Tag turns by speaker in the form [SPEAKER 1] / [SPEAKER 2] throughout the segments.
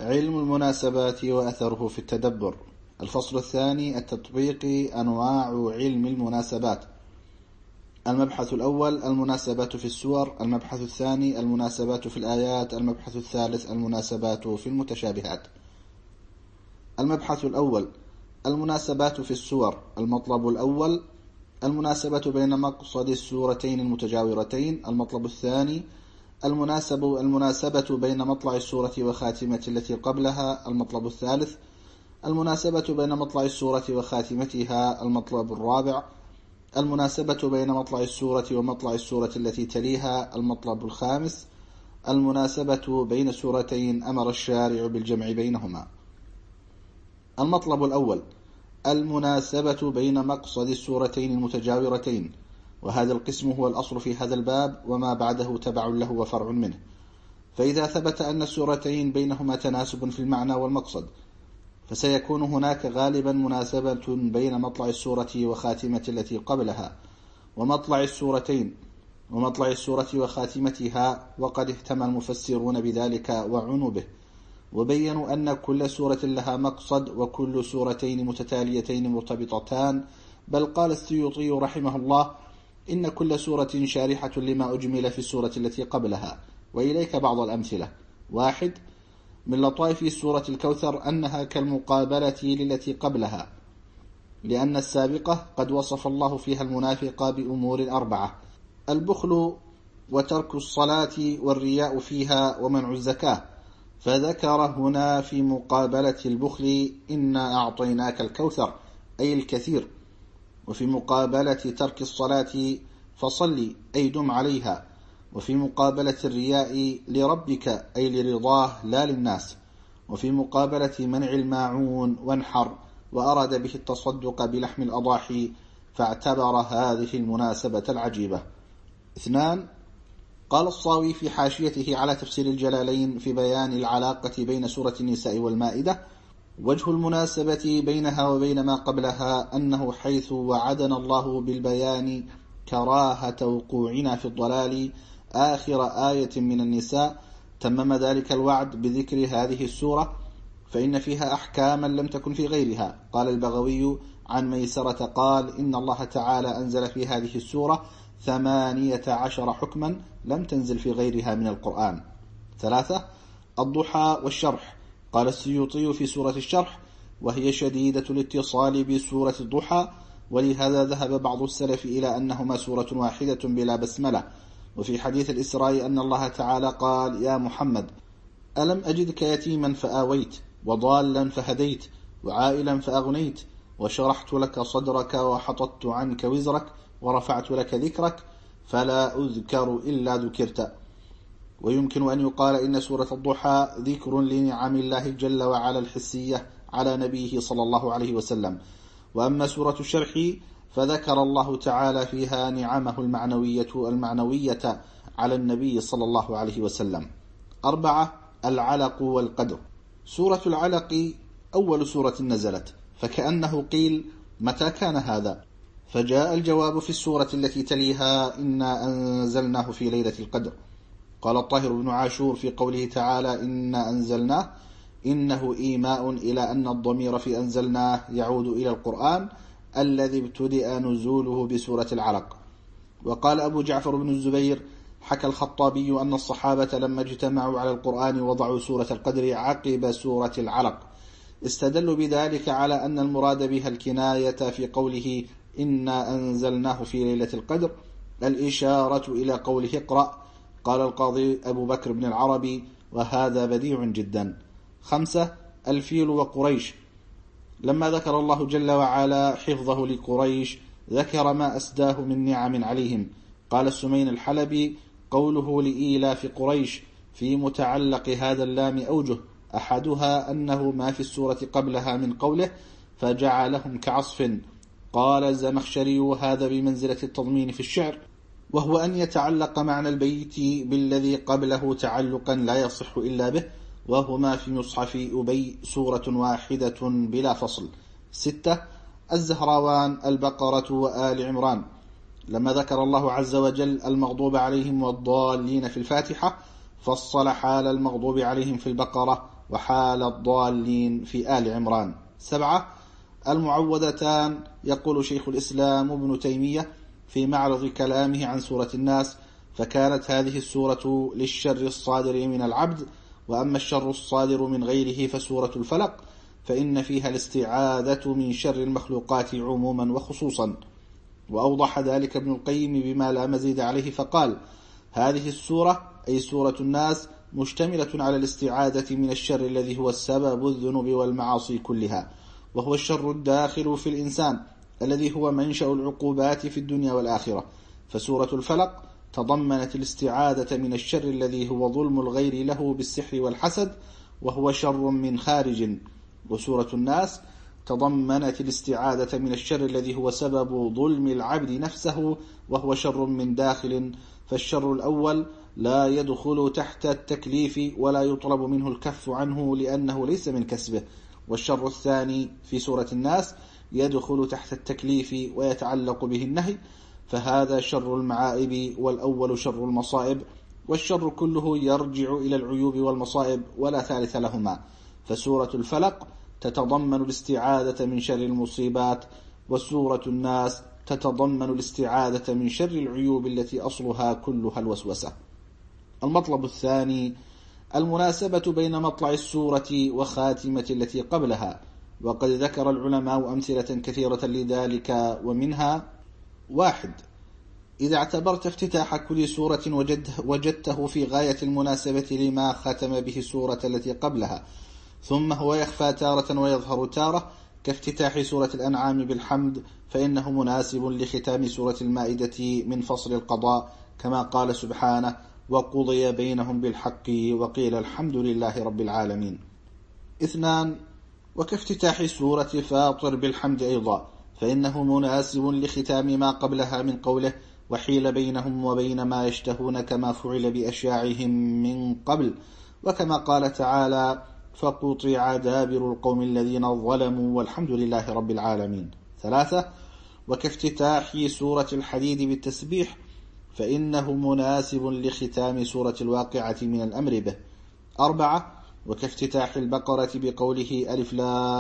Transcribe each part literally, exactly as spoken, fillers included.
[SPEAKER 1] علم المناسبات وأثره في التدبر. الفصل الثاني: التطبيق، أنواع علم المناسبات. المبحث الأول: المناسبات في السور. المبحث الثاني: المناسبات في الآيات. المبحث الثالث: المناسبات في المتشابهات. المبحث الأول: المناسبات في السور. المطلب الأول: المناسبة بين مقصد السورتين المتجاورتين. المطلب الثاني: المناسب المناسبة بين مطلع السورة وخاتمة التي قبلها. المطلب الثالث: المناسبة بين مطلع السورة وخاتمتها. المطلب الرابع: المناسبة بين مطلع السورة ومطلع السورة التي تليها. المطلب الخامس: المناسبة بين سورتين أمر الشارع بالجمع بينهما. المطلب الأول: المناسبة بين مقصد السورتين المتجاورتين، وهذا القسم هو الأصل في هذا الباب، وما بعده تبع له وفرع منه. فإذا ثبت أن السورتين بينهما تناسب في المعنى والمقصد، فسيكون هناك غالبا مناسبة بين مطلع السورة وخاتمة التي قبلها، ومطلع السورتين ومطلع السورة وخاتمتها، وقد اهتم المفسرون بذلك وعنوا به، وبينوا أن كل سورة لها مقصد، وكل سورتين متتاليتين مرتبطتان. بل قال السيوطي رحمه الله: إن كل سورة شارحة لما أجمل في السورة التي قبلها. وإليك بعض الأمثلة. واحد: من لطائف سورة الكوثر أنها كالمقابلة للتي قبلها، لأن السابقة قد وصف الله فيها المنافق بأمور أربعة: البخل، وترك الصلاة، والرياء فيها، ومنع الزكاة، فذكر هنا في مقابلة البخل: إنا أعطيناك الكوثر، أي الكثير. وفي مقابلة ترك الصلاة: فصل، أي دم عليها. وفي مقابلة الرياء: لربك، أي لرضاه لا للناس. وفي مقابلة منع الماعون: وانحر، وأراد به التصدق بلحم الأضاحي، فاعتبر هذه المناسبة العجيبة. اثنان: قال الصاوي في حاشيته على تفسير الجلالين في بيان العلاقة بين سورة النساء والمائدة: وجه المناسبة بينها وبين ما قبلها أنه حيث وعدنا الله بالبيان كراهة وقوعنا في الضلال آخر آية من النساء، تمم ذلك الوعد بذكر هذه السورة، فإن فيها أحكاما لم تكن في غيرها. قال البغوي عن ميسرة قال: إن الله تعالى أنزل في هذه السورة ثمانية عشر حكما لم تنزل في غيرها من القرآن. ثلاثة: الضحى والشرح. قال السيوطي في سورة الشرح: وهي شديدة الاتصال بسورة الضحى، ولهذا ذهب بعض السلف إلى أنهما سورة واحدة بلا بسملة. وفي حديث الإسراء أن الله تعالى قال: يا محمد، ألم أجدك يتيما فآويت، وضالا فهديت، وعائلا فأغنيت، وشرحت لك صدرك، وحطت عنك وزرك، ورفعت لك ذكرك، فلا أذكر إلا ذكرت. ويمكن أن يقال إن سورة الضحى ذكر لنعم الله جل وعلا الحسية على نبيه صلى الله عليه وسلم. وأما سورة الشرح فذكر الله تعالى فيها نعمه المعنوية المعنوية على النبي صلى الله عليه وسلم. أربعة: العلق والقدر. سورة العلق أول سورة نزلت، فكأنه قيل: متى كان هذا؟ فجاء الجواب في السورة التي تليها: إنا أنزلناه في ليلة القدر. قال الطاهر بن عاشور في قوله تعالى: إنا أنزلناه، إنه إيماء إلى أن الضمير في أنزلناه يعود إلى القرآن الذي ابتدأ نزوله بسورة العلق. وقال أبو جعفر بن الزبير: حكى الخطابي أن الصحابة لما اجتمعوا على القرآن وضعوا سورة القدر عقب سورة العلق، استدلوا بذلك على أن المراد بها الكناية في قوله: إنا أنزلناه في ليلة القدر، الإشارة إلى قوله: اقرأ. قال القاضي أبو بكر بن العربي: وهذا بديع جدا. خمسة: الفيل وقريش. لما ذكر الله جل وعلا حفظه لقريش ذكر ما أسداه من نعم عليهم. قال السمين الحلبي: قوله لإيلاف قريش في متعلق هذا اللام أوجه: أحدها أنه ما في السورة قبلها من قوله: فجعلهم كعصف. قال الزمخشري: وهذا بمنزلة التضمين في الشعر، وهو أن يتعلق معنى البيت بالذي قبله تعلقا لا يصح إلا به، وهما في مصحف أبي سورة واحدة بلا فصل. ستة: الزهراوان، البقرة، وآل عمران. لما ذكر الله عز وجل المغضوب عليهم والضالين في الفاتحة فصل حال المغضوب عليهم في البقرة وحال الضالين في آل عمران. سبعة المعوذتان. يقول شيخ الإسلام ابن تيمية في معرض كلامه عن سورة الناس: فكانت هذه السورة للشر الصادر من العبد، وأما الشر الصادر من غيره فسورة الفلق، فإن فيها الاستعاذة من شر المخلوقات عموما وخصوصا. وأوضح ذلك ابن القيم بما لا مزيد عليه فقال: هذه السورة أي سورة الناس مشتملة على الاستعاذة من الشر الذي هو السبب الذنوب والمعاصي كلها، وهو الشر الداخل في الإنسان الذي هو منشأ العقوبات في الدنيا والآخرة. فسورة الفلق تضمنت الاستعاذة من الشر الذي هو ظلم الغير له بالسحر والحسد، وهو شر من خارج. وسورة الناس تضمنت الاستعاذة من الشر الذي هو سبب ظلم العبد نفسه، وهو شر من داخل. فالشر الأول لا يدخل تحت التكليف ولا يطلب منه الكف عنه لأنه ليس من كسبه، والشر الثاني في سورة الناس يدخل تحت التكليف ويتعلق به النهي، فهذا شر المعائب، والأول شر المصائب، والشر كله يرجع إلى العيوب والمصائب ولا ثالث لهما. فسورة الفلق تتضمن الاستعاذة من شر المصيبات، وسورة الناس تتضمن الاستعاذة من شر العيوب التي أصلها كلها الوسوسة. المطلب الثاني المناسبة بين مطلع السورة وخاتمة التي قبلها، وقد ذكر العلماء أمثلة كثيرة لذلك، ومنها: واحد، إذا اعتبرت افتتاح كل سورة وجدته في غاية المناسبة لما ختم به السورة التي قبلها، ثم هو يخفى تارة ويظهر تارة، كافتتاح سورة الأنعام بالحمد، فإنه مناسب لختام سورة المائدة من فصل القضاء، كما قال سبحانه: وقضي بينهم بالحق وقيل الحمد لله رب العالمين. اثنان، وكافتتاح سورة فاطر بالحمد أيضا، فإنه مناسب لختام ما قبلها من قوله: وحيل بينهم وبين ما يشتهون، كما فعل بأشياعهم من قبل، وكما قال تعالى: فقطع دابر القوم الذين ظلموا والحمد لله رب العالمين. ثلاثة، وكافتتاح سورة الحديد بالتسبيح، فإنه مناسب لختام سورة الواقعة من الأمر به. أربعة، وكافتتاح البقرة بقوله: ألف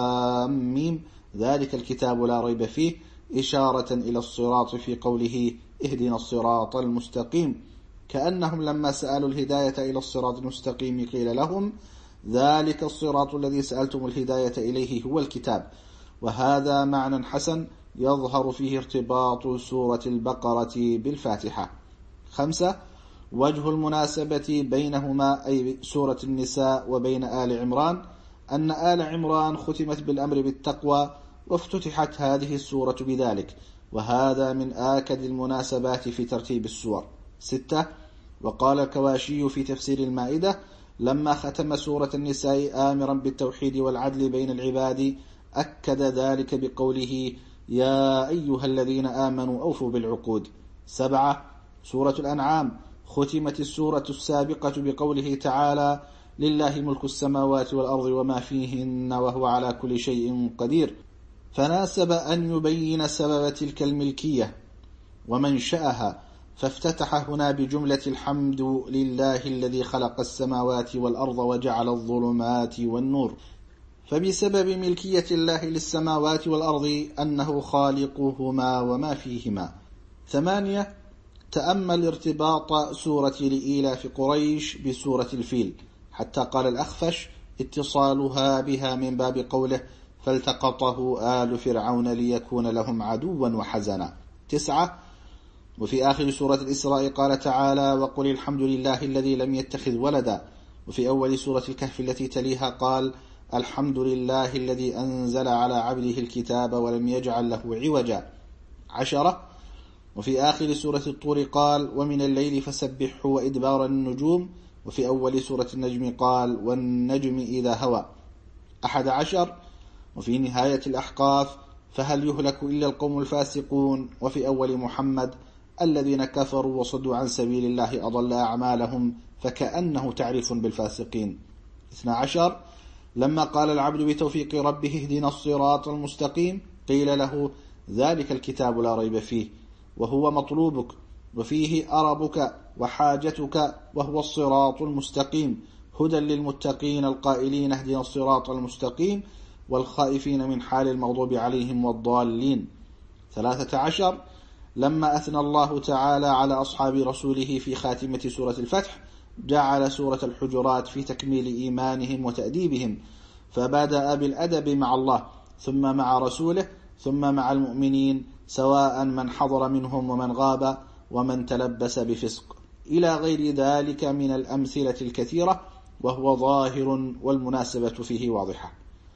[SPEAKER 1] لام ميم ذلك الكتاب لا ريب فيه، إشارة إلى الصراط في قوله: اهدنا الصراط المستقيم، كأنهم لما سألوا الهداية إلى الصراط المستقيم قيل لهم: ذلك الصراط الذي سألتم الهداية إليه هو الكتاب. وهذا معنى حسن يظهر فيه ارتباط سورة البقرة بالفاتحة. خمسة، وجه المناسبة بينهما أي سورة النساء وبين آل عمران أن آل عمران ختمت بالأمر بالتقوى، وافتتحت هذه السورة بذلك، وهذا من آكد المناسبات في ترتيب السور. ستة، وقال الكواشي في تفسير المائدة: لما ختم سورة النساء آمرا بالتوحيد والعدل بين العباد، أكد ذلك بقوله: يا أيها الذين آمنوا أوفوا بالعقود. سبعة، سورة الأنعام ختمت السورة السابقة بقوله تعالى: لله ملك السماوات والأرض وما فيهن وهو على كل شيء قدير، فناسب أن يبين سبب تلك الملكية ومنشأها، فافتتح هنا بجملة الحمد لله الذي خلق السماوات والأرض وجعل الظلمات والنور، فبسبب ملكية الله للسماوات والأرض أنه خالقهما وما فيهما. ثمانية، تأمل ارتباط سورة لإيلاف قريش بسورة الفيل، حتى قال الأخفش: اتصالها بها من باب قوله: فالتقطه آل فرعون ليكون لهم عدوا وحزنا. تسعة، وفي آخر سورة الإسراء قال تعالى: وقل الحمد لله الذي لم يتخذ ولدا. وفي أول سورة الكهف التي تليها قال: الحمد لله الذي أنزل على عبده الكتاب ولم يجعل له عوجا. عشرة، وفي آخر سورة الطور قال: ومن الليل فسبحه وإدبار النجوم. وفي أول سورة النجم قال: والنجم إذا هوى. أحد عشر، وفي نهاية الأحقاف: فهل يهلك إلا القوم الفاسقون. وفي أول محمد: الذين كفروا وصدوا عن سبيل الله أضل أعمالهم، فكأنه تعريف بالفاسقين. اثنى عشر، لما قال العبد بتوفيق ربه اهدنا الصراط المستقيم قيل له: ذلك الكتاب لا ريب فيه، وهو مطلوبك وفيه أربك وحاجتك وهو الصراط المستقيم، هدى للمتقين القائلين اهدنا الصراط المستقيم، والخائفين من حال المغضوب عليهم والضالين. ثلاثة عشر لما أثنى الله تعالى على أصحاب رسوله في خاتمة سورة الفتح جعل سورة الحجرات في تكميل إيمانهم وتأديبهم، فبدأ بالأدب مع الله ثم مع رسوله ثم مع المؤمنين سواء من حضر منهم ومن غاب ومن تلبس بفسق، إلى غير ذلك من الأمثلة الكثيرة، وهو ظاهر والمناسبة فيه واضحة.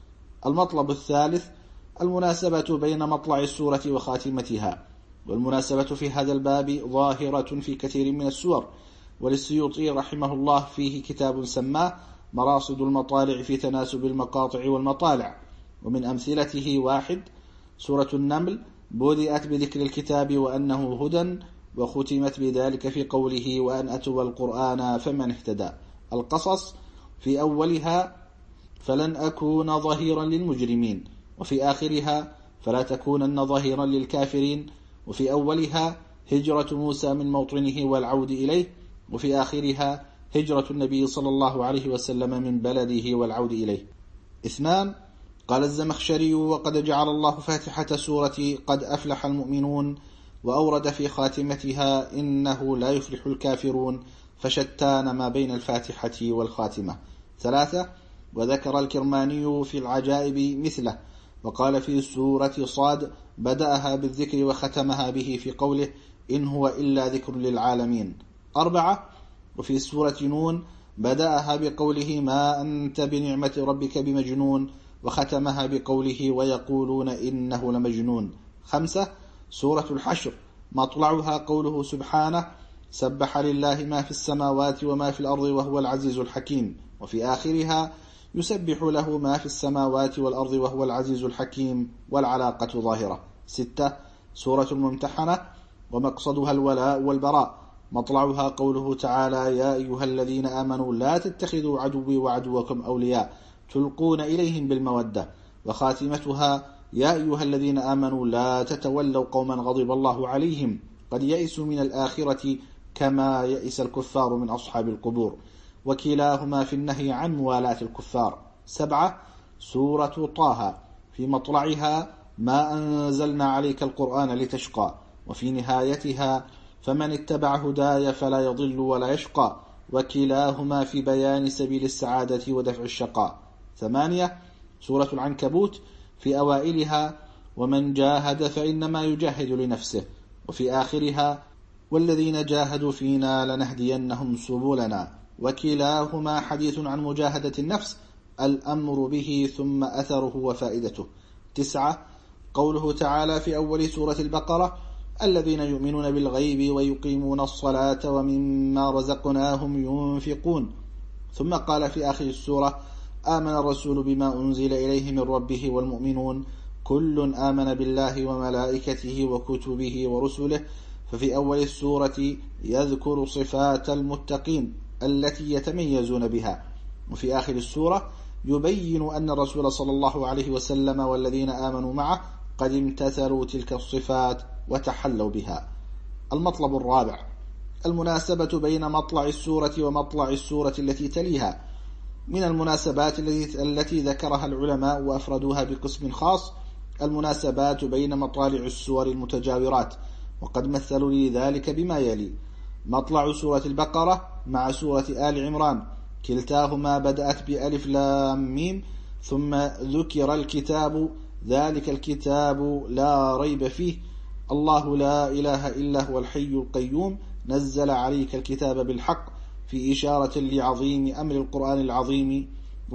[SPEAKER 1] المطلب الثالث المناسبة بين مطلع السورة وخاتمتها، والمناسبة في هذا الباب ظاهرة في كثير من السور، وللسيوطي رحمه الله فيه كتاب سماه مراصد المطالع في تناسب المقاطع والمطالع، ومن أمثلته: واحد، سورة النمل بدأت بذكر الكتاب وأنه هدى، وختمت بذلك في قوله وأن أتوا القرآن فمن اهتدى. القصص في أولها فلن أكون ظهيرا للمجرمين، وفي آخرها فلا تكونن ظهيرا للكافرين، وفي أولها هجرة موسى من موطنه والعود إليه، وفي آخرها هجرة النبي صلى الله عليه وسلم من بلده والعود إليه. اثنان، قال الزمخشري وقد جعل الله فاتحة سورة قد أفلح المؤمنون وأورد في خاتمتها إنه لا يفلح الكافرون، فشتان ما بين الفاتحة والخاتمة. ثلاثة، وذكر الكرماني في العجائب مثله، وقال في سورة صاد بدأها بالذكر وختمها به في قوله إن هو إلا ذكر للعالمين. أربعة، وفي سورة نون بدأها بقوله ما أنت بنعمة ربك بمجنون، وختمها بقوله ويقولون إنه لمجنون. خمسة، سورة الحشر مطلعها قوله سبحانه سبح لله ما في السماوات وما في الأرض وهو العزيز الحكيم، وفي آخرها يسبح له ما في السماوات والأرض وهو العزيز الحكيم، والعلاقة ظاهرة. ستة، سورة الممتحنة ومقصدها الولاء والبراء، مطلعها قوله تعالى يا أيها الذين آمنوا لا تتخذوا عدوي وعدوكم أولياء تلقون إليهم بالمودة، وخاتمتها يا أيها الذين آمنوا لا تتولوا قوما غضب الله عليهم قد يئسوا من الآخرة كما يئس الكفار من أصحاب القبور، وكلاهما في النهي عن موالاة الكفار. سبعة، سورة طه في مطلعها ما أنزلنا عليك القرآن لتشقى، وفي نهايتها فمن اتبع هداي فلا يضل ولا يشقى، وكلاهما في بيان سبيل السعادة ودفع الشقاء. ثمانية، سورة العنكبوت في أوائلها ومن جاهد فإنما يجاهد لنفسه، وفي آخرها والذين جاهدوا فينا لنهدينهم سبلنا، وكلاهما حديث عن مجاهدة النفس الأمر به ثم أثره وفائدته. تسعة، قوله تعالى في أول سورة البقرة الذين يؤمنون بالغيب ويقيمون الصلاة ومما رزقناهم ينفقون، ثم قال في آخر السورة آمن الرسول بما أنزل إليه من ربه والمؤمنون كل آمن بالله وملائكته وكتبه ورسله، ففي أول السورة يذكر صفات المتقين التي يتميزون بها، وفي آخر السورة يبين أن الرسول صلى الله عليه وسلم والذين آمنوا معه قد امتثلوا تلك الصفات وتحلوا بها. المطلب الرابع المناسبة بين مطلع السورة ومطلع السورة التي تليها. من المناسبات التي ذكرها العلماء وأفردوها بقسم خاص المناسبات بين مطالع السور المتجاورات، وقد مثلوا لي ذلك بما يلي: مطلع سورة البقرة مع سورة آل عمران كلتاهما بدأت بألف لام ميم، ثم ذكر الكتاب ذلك الكتاب لا ريب فيه الله لا إله إلا هو الحي القيوم نزل عليك الكتاب بالحق، في إشارة لعظيم أمر القرآن العظيم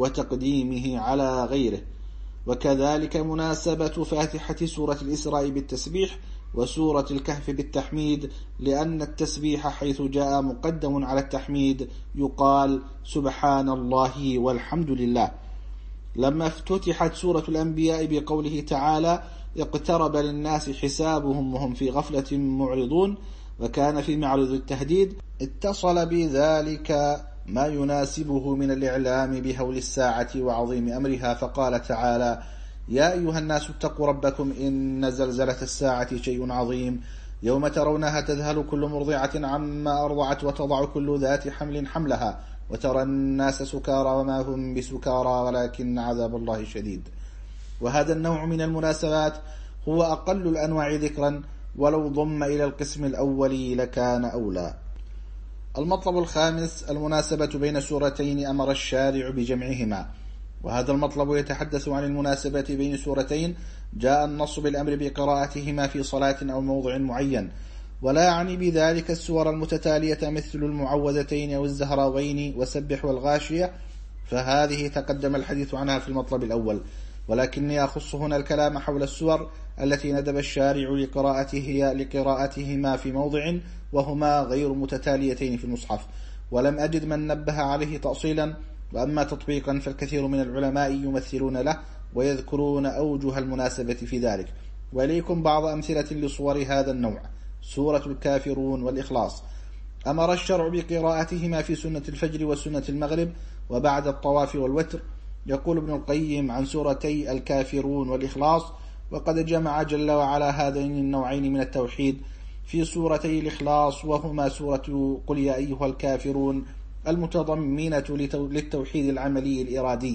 [SPEAKER 1] وتقديمه على غيره. وكذلك مناسبة فاتحة سورة الإسراء بالتسبيح وسورة الكهف بالتحميد، لأن التسبيح حيث جاء مقدم على التحميد يقال سبحان الله والحمد لله. لما افتتحت سورة الأنبياء بقوله تعالى اقترب للناس حسابهم وهم في غفلة معرضون، وكان في معرض التهديد، اتصل بذلك ما يناسبه من الإعلام بهول الساعة وعظيم أمرها، فقال تعالى يا أيها الناس اتقوا ربكم إن زلزلة الساعة شيء عظيم يوم ترونها تذهل كل مرضعة عما أرضعت وتضع كل ذات حمل حملها وترى الناس سكارى وما هم بسكارى ولكن عذاب الله شديد. وهذا النوع من المناسبات هو أقل الأنواع ذكرا، ولو ضم إلى القسم الأول لكان أولى. المطلب الخامس المناسبة بين سورتين أمر الشارع بجمعهما، وهذا المطلب يتحدث عن المناسبة بين سورتين جاء النص بالأمر بقراءتهما في صلاة أو موضع معين، ولا يعني بذلك السور المتتالية مثل المعوذتين أو الزهراوين وسبح والغاشية، فهذه تقدم الحديث عنها في المطلب الأول، ولكني أخص هنا الكلام حول السور التي ندب الشارع لقراءته لقراءتهما في موضع وهما غير متتاليتين في المصحف، ولم أجد من نبه عليه تأصيلا. وأما تطبيقا فالكثير من العلماء يمثلون له ويذكرون أوجه المناسبة في ذلك، وإليكم بعض أمثلة لصور هذا النوع. سورة الكافرون والإخلاص أمر الشرع بقراءتهما في سنة الفجر وسنة المغرب وبعد الطواف والوتر. يقول ابن القيم عن سورتي الكافرون والإخلاص: وقد جمع جل وعلا هذين النوعين من التوحيد في سورتي الإخلاص، وهما سورة قل يا أيها الكافرون المتضمنة للتوحيد العملي الإرادي،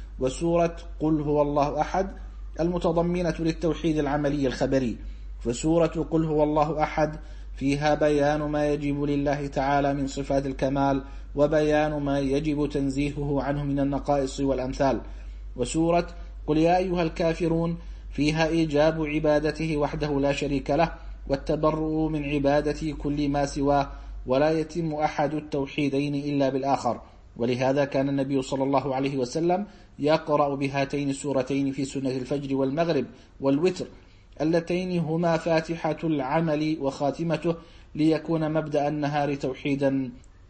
[SPEAKER 1] وسورة قل هو الله أحد المتضمنة للتوحيد العملي الخبري. فسورة قل هو الله أحد فيها بيان ما يجب لله تعالى من صفات الكمال وبيان ما يجب تنزيهه عنه من النقائص والأمثال. وسورة قل يا أيها الكافرون فيها إيجاب عبادته وحده لا شريك له والتبرؤ من عبادة كل ما سواه، ولا يتم أحد التوحيدين إلا بالآخر. ولهذا كان النبي صلى الله عليه وسلم يقرأ بهاتين السورتين في سنة الفجر والمغرب والوتر اللتين هما فاتحة العمل وخاتمته، ليكون مبدأ النهار توحيدا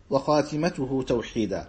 [SPEAKER 1] وخاتمته توحيدا.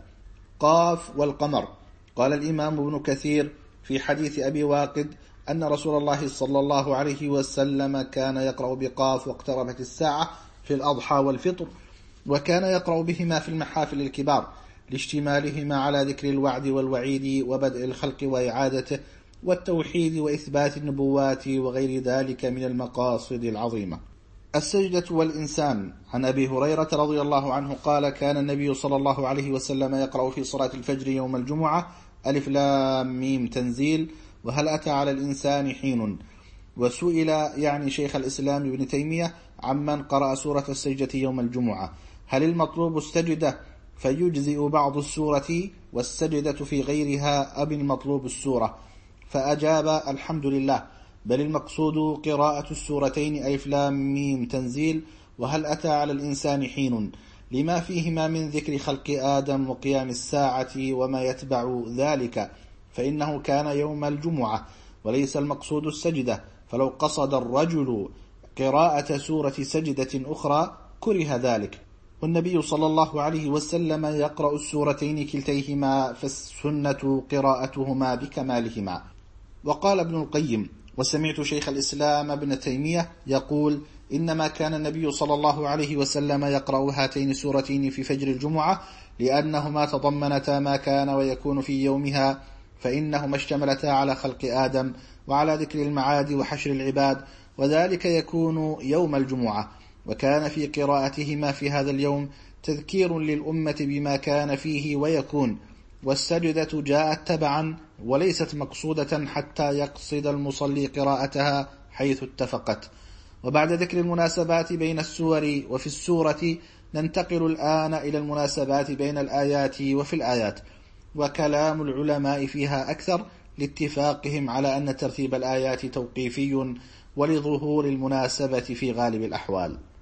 [SPEAKER 1] قاف والقمر. قال الإمام ابن كثير في حديث أبي واقد أن رسول الله صلى الله عليه وسلم كان يقرأ بقاف واقتربت الساعة في الأضحى والفطر، وكان يقرأ بهما في المحافل الكبار لاشتمالهما على ذكر الوعد والوعيد وبدء الخلق وإعادته والتوحيد وإثبات النبوات وغير ذلك من المقاصد العظيمة. السجدة والإنسان. عن أبي هريرة رضي الله عنه قال: كان النبي صلى الله عليه وسلم يقرأ في صلاة الفجر يوم الجمعة ألف لام ميم تنزيل وهل أتى على الإنسان حين. وسئل يعني شيخ الإسلام ابن تيمية عمن قرأ سورة السجدة يوم الجمعة: هل المطلوب السجدة فيجزئ بعض السورة والسجدة في غيرها أم المطلوب السورة؟ فأجاب: الحمد لله، بل المقصود قراءة السورتين ألف لام ميم تنزيل وهل أتى على الإنسان حين، لما فيهما من ذكر خلق آدم وقيام الساعة وما يتبع ذلك، فإنه كان يوم الجمعة وليس المقصود السجدة، فلو قصد الرجل قراءة سورة سجدة أخرى كره ذلك. والنبي صلى الله عليه وسلم يقرأ السورتين كلتيهما، فالسنة قراءتهما بكمالهما. وقال ابن القيم: وسمعت شيخ الإسلام ابن تيمية يقول: إنما كان النبي صلى الله عليه وسلم يقرأ هاتين السورتين في فجر الجمعة لأنهما تضمنتا ما كان ويكون في يومها، فإنهما اشتملتا على خلق آدم وعلى ذكر المعاد وحشر العباد، وذلك يكون يوم الجمعة. وكان في قراءتهما في هذا اليوم تذكير للأمة بما كان فيه ويكون، والسجدة جاءت تبعا وليست مقصودة حتى يقصد المصلي قراءتها حيث اتفقت. وبعد ذكر المناسبات بين السور وفي السورة ننتقل الآن إلى المناسبات بين الآيات وفي الآيات، وكلام العلماء فيها أكثر لاتفاقهم على أن ترتيب الآيات توقيفي ولظهور المناسبة في غالب الأحوال.